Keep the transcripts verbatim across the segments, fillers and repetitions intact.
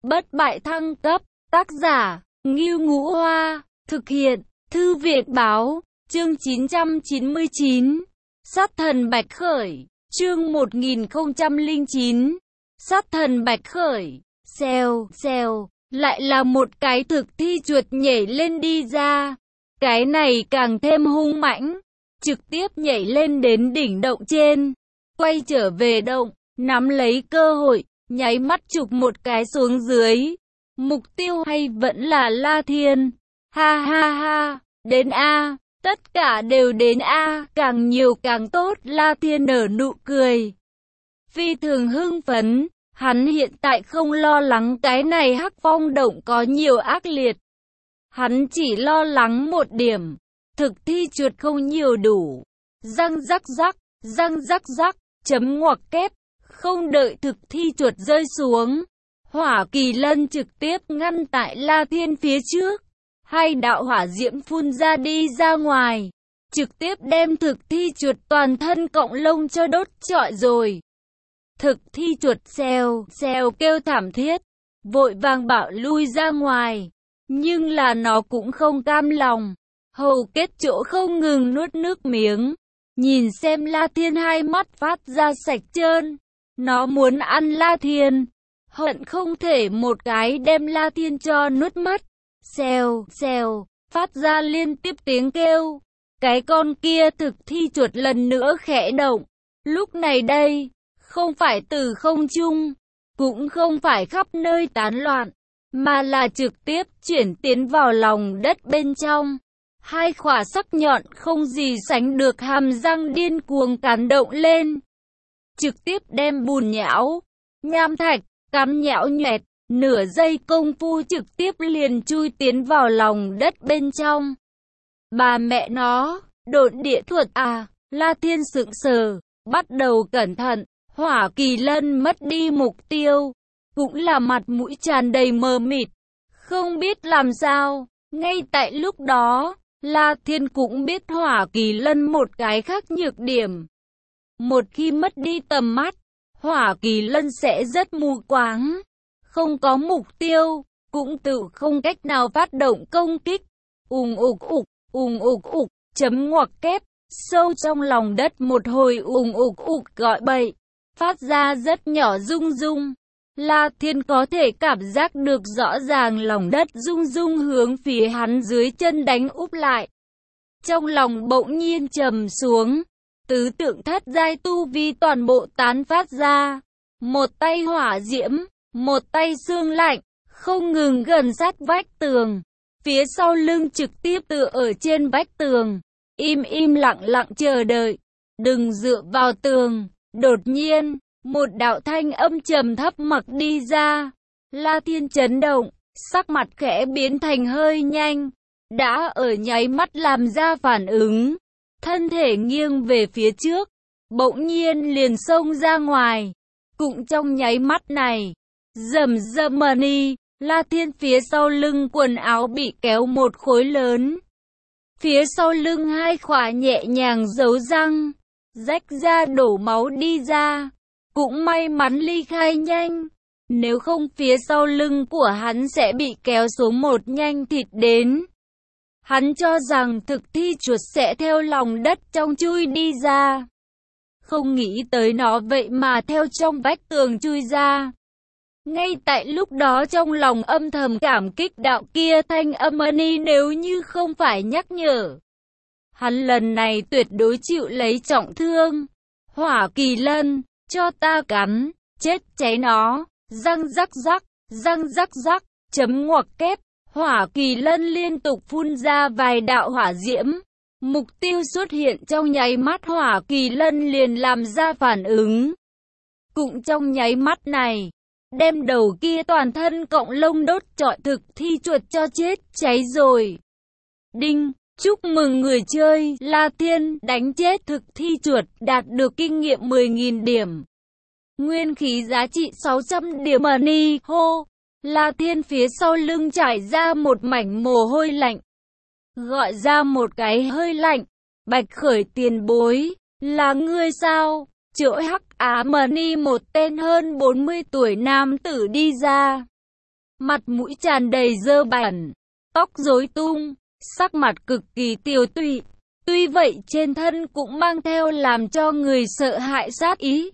Bất bại thăng cấp, tác giả, Ngưu Ngũ Hoa, thực hiện, Thư viện Báo, chương chín trăm chín mươi chín, Sát thần Bạch Khởi, chương một nghìn không trăm lẻ chín, Sát thần Bạch Khởi, xèo, xèo, lại là một cái thực thi chuột nhảy lên đi ra, cái này càng thêm hung mãnh, trực tiếp nhảy lên đến đỉnh động trên, quay trở về động, nắm lấy cơ hội, nháy mắt chụp một cái xuống dưới. Mục tiêu hay vẫn là La Thiên. Ha ha ha, đến A, tất cả đều đến A, càng nhiều càng tốt. La Thiên nở nụ cười, phi thường hưng phấn. Hắn hiện tại không lo lắng cái này Hắc Phong động có nhiều ác liệt. Hắn chỉ lo lắng một điểm, thực thi chuột không nhiều đủ. Răng rắc rắc, răng rắc rắc, chấm ngoặc kép. Không đợi thực thi chuột rơi xuống, Hỏa Kỳ Lân trực tiếp ngăn tại La Thiên phía trước. Hai đạo hỏa diễm phun ra đi ra ngoài, trực tiếp đem thực thi chuột toàn thân cọng lông cho đốt trọi rồi. Thực thi chuột xèo, xèo kêu thảm thiết, vội vàng bảo lui ra ngoài. Nhưng là nó cũng không cam lòng, hầu kết chỗ không ngừng nuốt nước miếng. Nhìn xem La Thiên hai mắt phát ra sạch trơn. Nó muốn ăn La Thiên, hận không thể một cái đem La Thiên cho nuốt mất. Xèo, xèo, phát ra liên tiếp tiếng kêu. Cái con kia thực thi chuột lần nữa khẽ động. Lúc này đây, không phải từ không trung, cũng không phải khắp nơi tán loạn, mà là trực tiếp chuyển tiến vào lòng đất bên trong. Hai khỏa sắc nhọn không gì sánh được hàm răng điên cuồng cắn động lên, trực tiếp đem bùn nhão, nham thạch, cắn nhão nhoẹt, nửa giây công phu trực tiếp liền chui tiến vào lòng đất bên trong. Bà mẹ nó, độn địa thuật à? La Thiên sững sờ, bắt đầu cẩn thận. Hỏa Kỳ Lân mất đi mục tiêu, cũng là mặt mũi tràn đầy mờ mịt, không biết làm sao. Ngay tại lúc đó, La Thiên cũng biết Hỏa Kỳ Lân một cái khác nhược điểm. Một khi mất đi tầm mắt, Hỏa Kỳ Lân sẽ rất mù quáng, không có mục tiêu, cũng tự không cách nào phát động công kích. Ùng ục ục, ùng ục ục, chấm ngoặc kép, sâu trong lòng đất một hồi ùng ục ục gọi bậy, phát ra rất nhỏ rung rung. La Thiên có thể cảm giác được rõ ràng lòng đất rung rung hướng phía hắn dưới chân đánh úp lại. Trong lòng bỗng nhiên trầm xuống, tứ tượng thất giai tu vi toàn bộ tán phát ra. Một tay hỏa diễm, một tay xương lạnh, không ngừng gần sát vách tường. Phía sau lưng trực tiếp tựa ở trên vách tường, im im lặng lặng chờ đợi. Đừng dựa vào tường. Đột nhiên, một đạo thanh âm trầm thấp mặc đi ra. La Thiên chấn động, sắc mặt khẽ biến thành hơi nhanh, đã ở nháy mắt làm ra phản ứng, thân thể nghiêng về phía trước, bỗng nhiên liền xông ra ngoài. Cũng trong nháy mắt này, rầm rầm mani, La Thiên phía sau lưng quần áo bị kéo một khối lớn. Phía sau lưng hai khỏa nhẹ nhàng dấu răng, rách ra đổ máu đi ra. Cũng may mắn ly khai nhanh, nếu không phía sau lưng của hắn sẽ bị kéo xuống một nhanh thịt đến. Hắn cho rằng thực thi chuột sẽ theo lòng đất trong chui đi ra, không nghĩ tới nó vậy mà theo trong vách tường chui ra. Ngay tại lúc đó trong lòng âm thầm cảm kích đạo kia thanh âm ani, nếu như không phải nhắc nhở, hắn lần này tuyệt đối chịu lấy trọng thương. Hỏa Kỳ Lân, cho ta cắn, chết cháy nó. Răng rắc rắc, răng rắc rắc, chấm ngoặc kép. Hỏa Kỳ Lân liên tục phun ra vài đạo hỏa diễm. Mục tiêu xuất hiện trong nháy mắt, Hỏa Kỳ Lân liền làm ra phản ứng. Cũng trong nháy mắt này, đem đầu kia toàn thân cọng lông đốt trọi thực thi chuột cho chết cháy rồi. Đinh, chúc mừng người chơi La Thiên đánh chết thực thi chuột, đạt được kinh nghiệm mười nghìn điểm. Nguyên khí giá trị sáu trăm điểm money. Hô! La Thiên phía sau lưng trải ra một mảnh mồ hôi lạnh. Gọi ra một cái hơi lạnh. Bạch Khởi tiền bối, là ngươi sao? Chỗ Hắc Á Money một tên hơn bốn mươi tuổi nam tử đi ra. mặt mũi tràn đầy dơ bẩn, tóc rối tung, sắc mặt cực kỳ tiều tụy. Tuy vậy trên thân cũng mang theo làm cho người sợ hãi sát ý.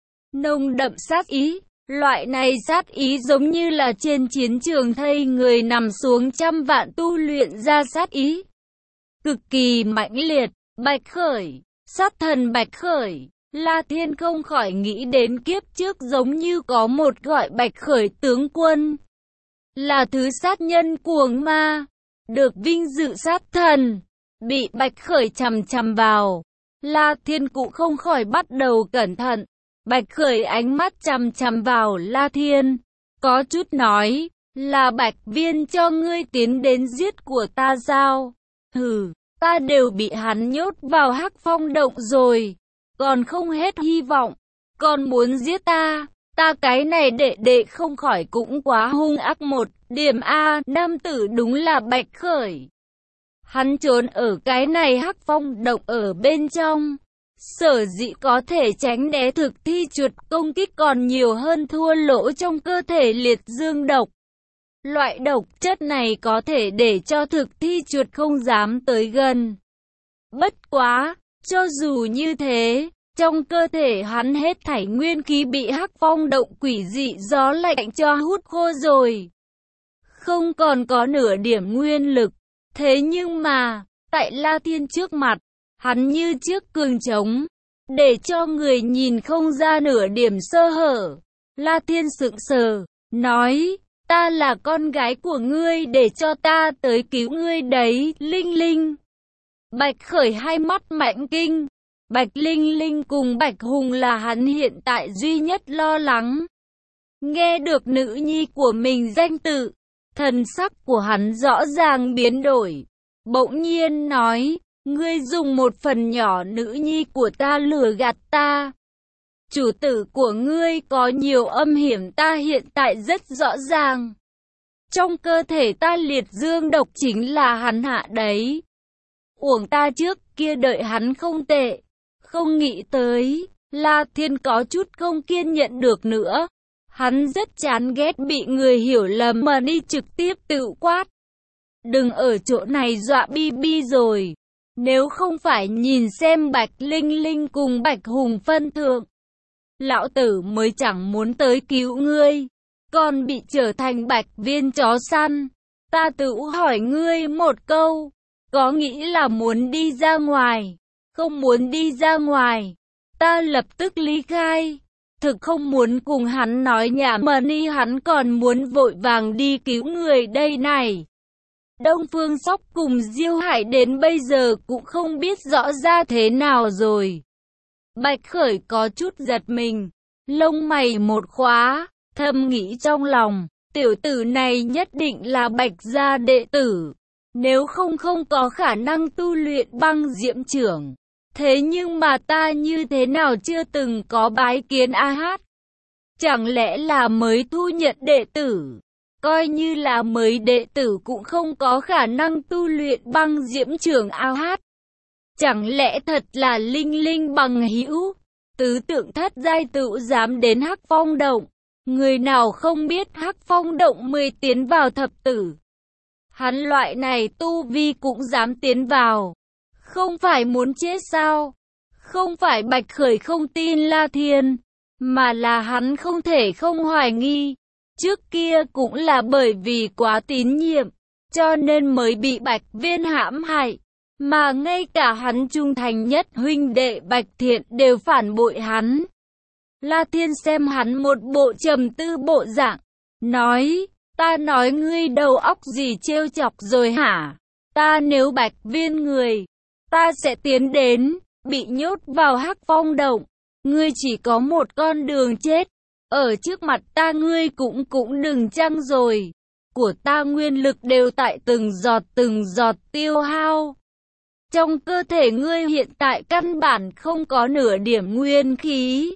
Nồng đậm sát ý, loại này sát ý giống như là trên chiến trường thây người nằm xuống trăm vạn tu luyện ra sát ý. Cực kỳ mãnh liệt, Bạch Khởi, sát thần Bạch Khởi. La Thiên không khỏi nghĩ đến kiếp trước giống như có một gọi Bạch Khởi tướng quân. Là thứ sát nhân cuồng ma, được vinh dự sát thần, bị Bạch Khởi chằm chằm vào. La Thiên cũng không khỏi bắt đầu cẩn thận. Bạch Khởi ánh mắt chằm chằm vào La Thiên, có chút nói, là Bạch Viên cho ngươi tiến đến giết của ta sao? Hừ, ta đều bị hắn nhốt vào Hắc Phong động rồi, còn không hết hy vọng, còn muốn giết ta, ta cái này đệ đệ không khỏi cũng quá hung ác một điểm a. Nam tử đúng là Bạch Khởi. Hắn trốn ở cái này Hắc Phong động ở bên trong, sở dĩ có thể tránh né thực thi chuột công kích còn nhiều hơn thua lỗ trong cơ thể liệt dương độc. Loại độc chất này có thể để cho thực thi chuột không dám tới gần. Bất quá, cho dù như thế, trong cơ thể hắn hết thảy nguyên khí bị Hắc Phong động quỷ dị gió lạnh cho hút khô rồi. Không còn có nửa điểm nguyên lực. Thế nhưng mà, tại La Thiên trước mặt, hắn như trước cường trống, để cho người nhìn không ra nửa điểm sơ hở. La Thiên sững sờ, nói, ta là con gái của ngươi để cho ta tới cứu ngươi đấy, Linh Linh. Bạch Khởi hai mắt mãnh kinh, Bạch Linh Linh cùng Bạch Hùng là hắn hiện tại duy nhất lo lắng. Nghe được nữ nhi của mình danh tự, thần sắc của hắn rõ ràng biến đổi, bỗng nhiên nói, ngươi dùng một phần nhỏ nữ nhi của ta lừa gạt ta. Chủ tử của ngươi có nhiều âm hiểm ta hiện tại rất rõ ràng. Trong cơ thể ta liệt dương độc chính là hắn hạ đấy. Uổng ta trước kia đợi hắn không tệ. Không nghĩ tới, La Thiên có chút không kiên nhẫn được nữa. Hắn rất chán ghét bị người hiểu lầm mà đi trực tiếp tự quát. Đừng ở chỗ này dọa Bi Bi rồi. Nếu không phải nhìn xem Bạch Linh Linh cùng Bạch Hùng phân thượng, lão tử mới chẳng muốn tới cứu ngươi, còn bị trở thành Bạch Viên chó săn. Ta tự hỏi ngươi một câu, có nghĩ là muốn đi ra ngoài, không muốn đi ra ngoài, ta lập tức ly khai. Thực không muốn cùng hắn nói nhảm mà ni hắn còn muốn vội vàng đi cứu người đây này. Đông Phương Sóc cùng Diêu Hải đến bây giờ cũng không biết rõ ra thế nào rồi. Bạch Khởi có chút giật mình, lông mày một khóa, thầm nghĩ trong lòng, tiểu tử này nhất định là Bạch gia đệ tử, nếu không không có khả năng tu luyện băng diễm trưởng. Thế nhưng mà ta như thế nào chưa từng có bái kiến a hát? Chẳng lẽ là mới thu nhận đệ tử? Coi như là mới đệ tử cũng không có khả năng tu luyện băng diễm trưởng a hát. Chẳng lẽ thật là Linh Linh bằng hữu? Tứ tượng thất giai tựu dám đến Hắc Phong động. Người nào không biết Hắc Phong động mười tiến vào thập tử. Hắn loại này tu vi cũng dám tiến vào. Không phải muốn chết sao? Không phải Bạch Khởi không tin La Thiên, mà là hắn không thể không hoài nghi. Trước kia cũng là bởi vì quá tín nhiệm, cho nên mới bị Bạch Viên hãm hại. Mà ngay cả hắn trung thành nhất huynh đệ Bạch Thiện đều phản bội hắn. La Thiên xem hắn một bộ trầm tư bộ dạng, nói, ta nói ngươi đầu óc gì trêu chọc rồi hả? Ta nếu Bạch Viên người, ta sẽ tiến đến, bị nhốt vào Hắc Phong động. Ngươi chỉ có một con đường chết. Ở trước mặt ta ngươi cũng cũng đừng chăng rồi. Của ta nguyên lực đều tại từng giọt từng giọt tiêu hao. Trong cơ thể ngươi hiện tại căn bản không có nửa điểm nguyên khí.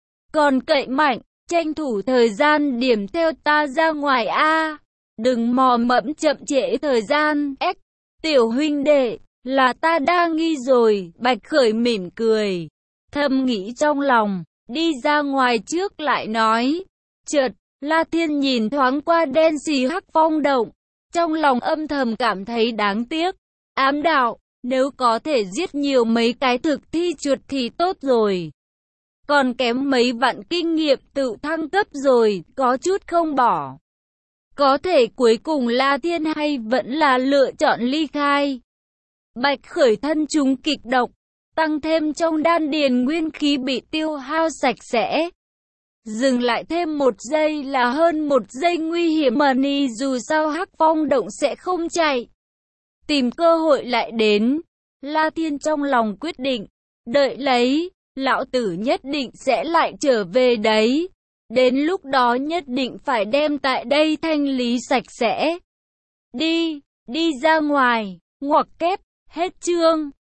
Còn cậy mạnh, tranh thủ thời gian điểm theo ta ra ngoài a. Đừng mò mẫm chậm trễ thời gian. Ếch, tiểu huynh đệ, là ta đa nghi rồi. Bạch Khởi mỉm cười, thầm nghĩ trong lòng, đi ra ngoài trước lại nói. Chợt, La Thiên nhìn thoáng qua đen xì Hắc Phong động, trong lòng âm thầm cảm thấy đáng tiếc. Ám đạo, nếu có thể giết nhiều mấy cái thực thi chuột thì tốt rồi. Còn kém mấy vạn kinh nghiệm tự thăng cấp rồi, có chút không bỏ. Có thể cuối cùng La Thiên hay vẫn là lựa chọn ly khai. Bạch Khởi thân chúng kịch độc, tăng thêm trong đan điền nguyên khí bị tiêu hao sạch sẽ. Dừng lại thêm một giây là hơn một giây nguy hiểm mà ni dù sao Hắc Phong động sẽ không chạy. Tìm cơ hội lại đến. La Thiên trong lòng quyết định, đợi lấy, lão tử nhất định sẽ lại trở về đấy. Đến lúc đó nhất định phải đem tại đây thanh lý sạch sẽ. Đi, đi ra ngoài, ngoặc kép, hết chương.